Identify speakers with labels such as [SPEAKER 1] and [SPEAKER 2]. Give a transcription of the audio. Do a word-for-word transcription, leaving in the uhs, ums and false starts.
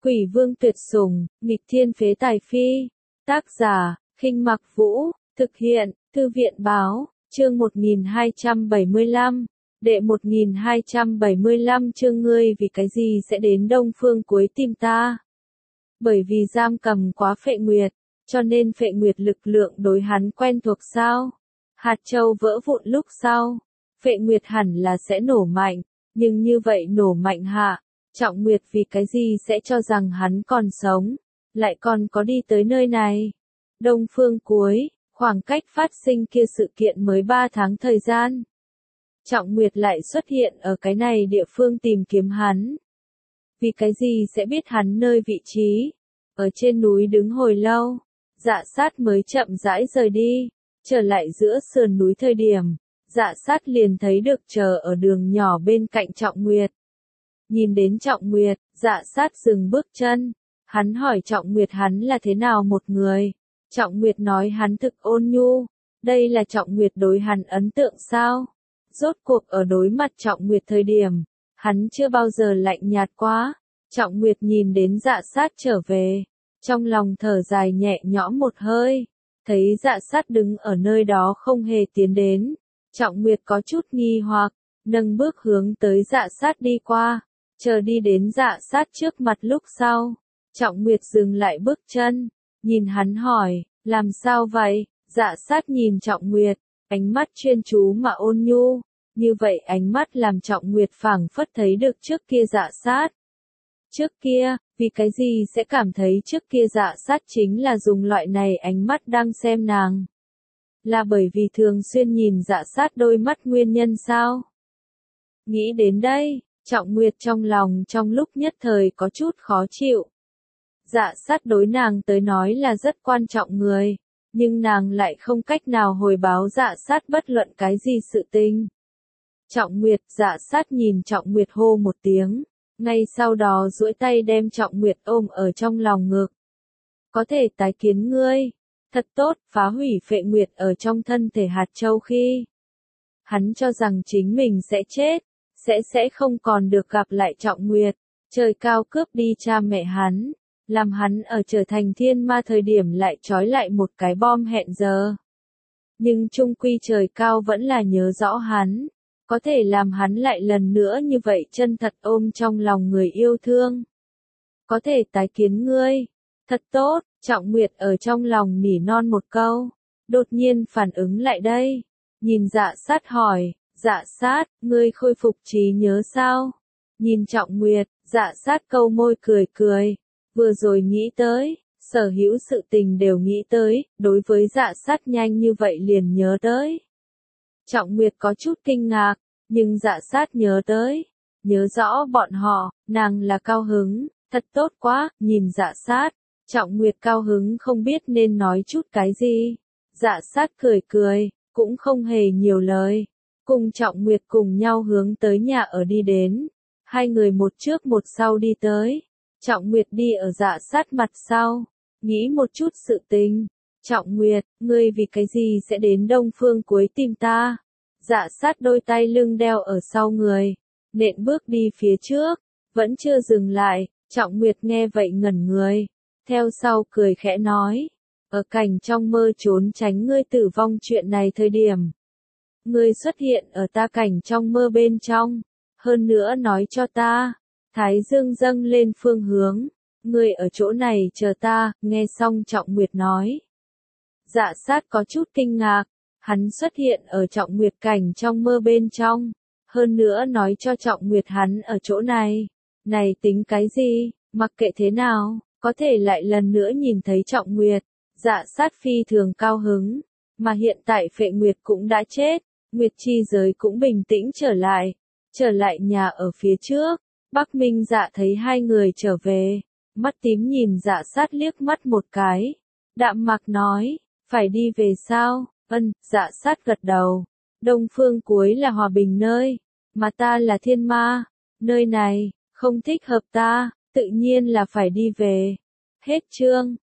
[SPEAKER 1] Quỷ vương tuyệt sủng, nghịch thiên phế tài phi. Tác giả, Khinh Mặc Vũ, thực hiện, Thư viện báo, chương một nghìn hai trăm bảy mươi lăm, đệ một nghìn hai trăm bảy mươi lăm chương ngươi vì cái gì sẽ đến Đông Phương cuối tìm ta? Bởi vì giam cầm quá Phệ Nguyệt, cho nên Phệ Nguyệt lực lượng đối hắn quen thuộc sao? Hạt châu vỡ vụn lúc sau, Phệ Nguyệt hẳn là sẽ nổ mạnh, nhưng như vậy nổ mạnh hạ, Trọng Nguyệt vì cái gì sẽ cho rằng hắn còn sống, lại còn có đi tới nơi này. Đông Phương cuối, khoảng cách phát sinh kia sự kiện mới ba tháng thời gian. Trọng Nguyệt lại xuất hiện ở cái này địa phương tìm kiếm hắn. Vì cái gì sẽ biết hắn nơi vị trí? Ở trên núi đứng hồi lâu, Dạ Sát mới chậm rãi rời đi, trở lại giữa sườn núi thời điểm, Dạ Sát liền thấy được chờ ở đường nhỏ bên cạnh Trọng Nguyệt. Nhìn đến Trọng Nguyệt, Dạ Sát dừng bước chân, hắn hỏi Trọng Nguyệt hắn là thế nào một người. Trọng Nguyệt nói hắn thực ôn nhu, đây là Trọng Nguyệt đối hắn ấn tượng sao? Rốt cuộc ở đối mặt Trọng Nguyệt thời điểm, hắn chưa bao giờ lạnh nhạt quá. Trọng Nguyệt nhìn đến Dạ Sát trở về, trong lòng thở dài nhẹ nhõm một hơi, thấy Dạ Sát đứng ở nơi đó không hề tiến đến. Trọng Nguyệt có chút nghi hoặc, nâng bước hướng tới Dạ Sát đi qua, chờ đi đến Dạ Sát trước mặt lúc sau. Trọng Nguyệt dừng lại bước chân, nhìn hắn hỏi, làm sao vậy? Dạ Sát nhìn Trọng Nguyệt, ánh mắt chuyên chú mà ôn nhu, như vậy ánh mắt làm Trọng Nguyệt phảng phất thấy được trước kia Dạ Sát. Trước kia, vì cái gì sẽ cảm thấy trước kia Dạ Sát chính là dùng loại này ánh mắt đang xem nàng? Là bởi vì thường xuyên nhìn Dạ Sát đôi mắt nguyên nhân sao? Nghĩ đến đây, Trọng Nguyệt trong lòng trong lúc nhất thời có chút khó chịu. Dạ Sát đối nàng tới nói là rất quan trọng người, nhưng nàng lại không cách nào hồi báo Dạ Sát bất luận cái gì sự tình. Trọng Nguyệt, Dạ Sát nhìn Trọng Nguyệt hô một tiếng, ngay sau đó duỗi tay đem Trọng Nguyệt ôm ở trong lòng ngực. Có thể tái kiến ngươi, thật tốt, phá hủy Phệ Nguyệt ở trong thân thể hạt châu khi. Hắn cho rằng chính mình sẽ chết, sẽ sẽ không còn được gặp lại Trọng Nguyệt, trời cao cướp đi cha mẹ hắn, làm hắn ở trở thành thiên ma thời điểm lại trói lại một cái bom hẹn giờ. Nhưng chung quy trời cao vẫn là nhớ rõ hắn, có thể làm hắn lại lần nữa như vậy chân thật ôm trong lòng người yêu thương. Có thể tái kiến ngươi, thật tốt, Trọng Nguyệt ở trong lòng nỉ non một câu, đột nhiên phản ứng lại đây, nhìn Dạ Sát hỏi, Dạ Sát, ngươi khôi phục trí nhớ sao? Nhìn Trọng Nguyệt, Dạ Sát câu môi cười cười, vừa rồi nghĩ tới, sở hữu sự tình đều nghĩ tới, đối với Dạ Sát nhanh như vậy liền nhớ tới. Trọng Nguyệt có chút kinh ngạc, nhưng Dạ Sát nhớ tới, nhớ rõ bọn họ, nàng là cao hứng, thật tốt quá, nhìn Dạ Sát, Trọng Nguyệt cao hứng không biết nên nói chút cái gì. Dạ Sát cười cười, cũng không hề nhiều lời, cùng Trọng Nguyệt cùng nhau hướng tới nhà ở đi đến, hai người một trước một sau đi tới. Trọng Nguyệt đi ở Dạ Sát mặt sau, nghĩ một chút sự tình. Trọng Nguyệt, ngươi vì cái gì sẽ đến Đông Phương cuối tìm ta? Dạ Sát đôi tay lưng đeo ở sau người, nện bước đi phía trước, vẫn chưa dừng lại. Trọng Nguyệt nghe vậy ngẩn người, theo sau cười khẽ nói, ở cảnh trong mơ trốn tránh ngươi tử vong chuyện này thời điểm. Ngươi xuất hiện ở ta cảnh trong mơ bên trong, hơn nữa nói cho ta, Thái Dương dâng lên phương hướng, ngươi ở chỗ này chờ ta, nghe xong Trọng Nguyệt nói. Dạ Sát có chút kinh ngạc, hắn xuất hiện ở Trọng Nguyệt cảnh trong mơ bên trong, hơn nữa nói cho Trọng Nguyệt hắn ở chỗ này, này tính cái gì, mặc kệ thế nào, có thể lại lần nữa nhìn thấy Trọng Nguyệt. Dạ Sát phi thường cao hứng, mà hiện tại Phệ Nguyệt cũng đã chết, Nguyệt chi giới cũng bình tĩnh trở lại, trở lại nhà ở phía trước. Bắc Minh Dạ thấy hai người trở về, mắt tím nhìn Dạ Sát liếc mắt một cái, đạm mạc nói, phải đi về sao? Ân, Dạ Sát gật đầu, Đông Phương cuối là hòa bình nơi, mà ta là thiên ma, nơi này, không thích hợp ta, tự nhiên là phải đi về. Hết chương.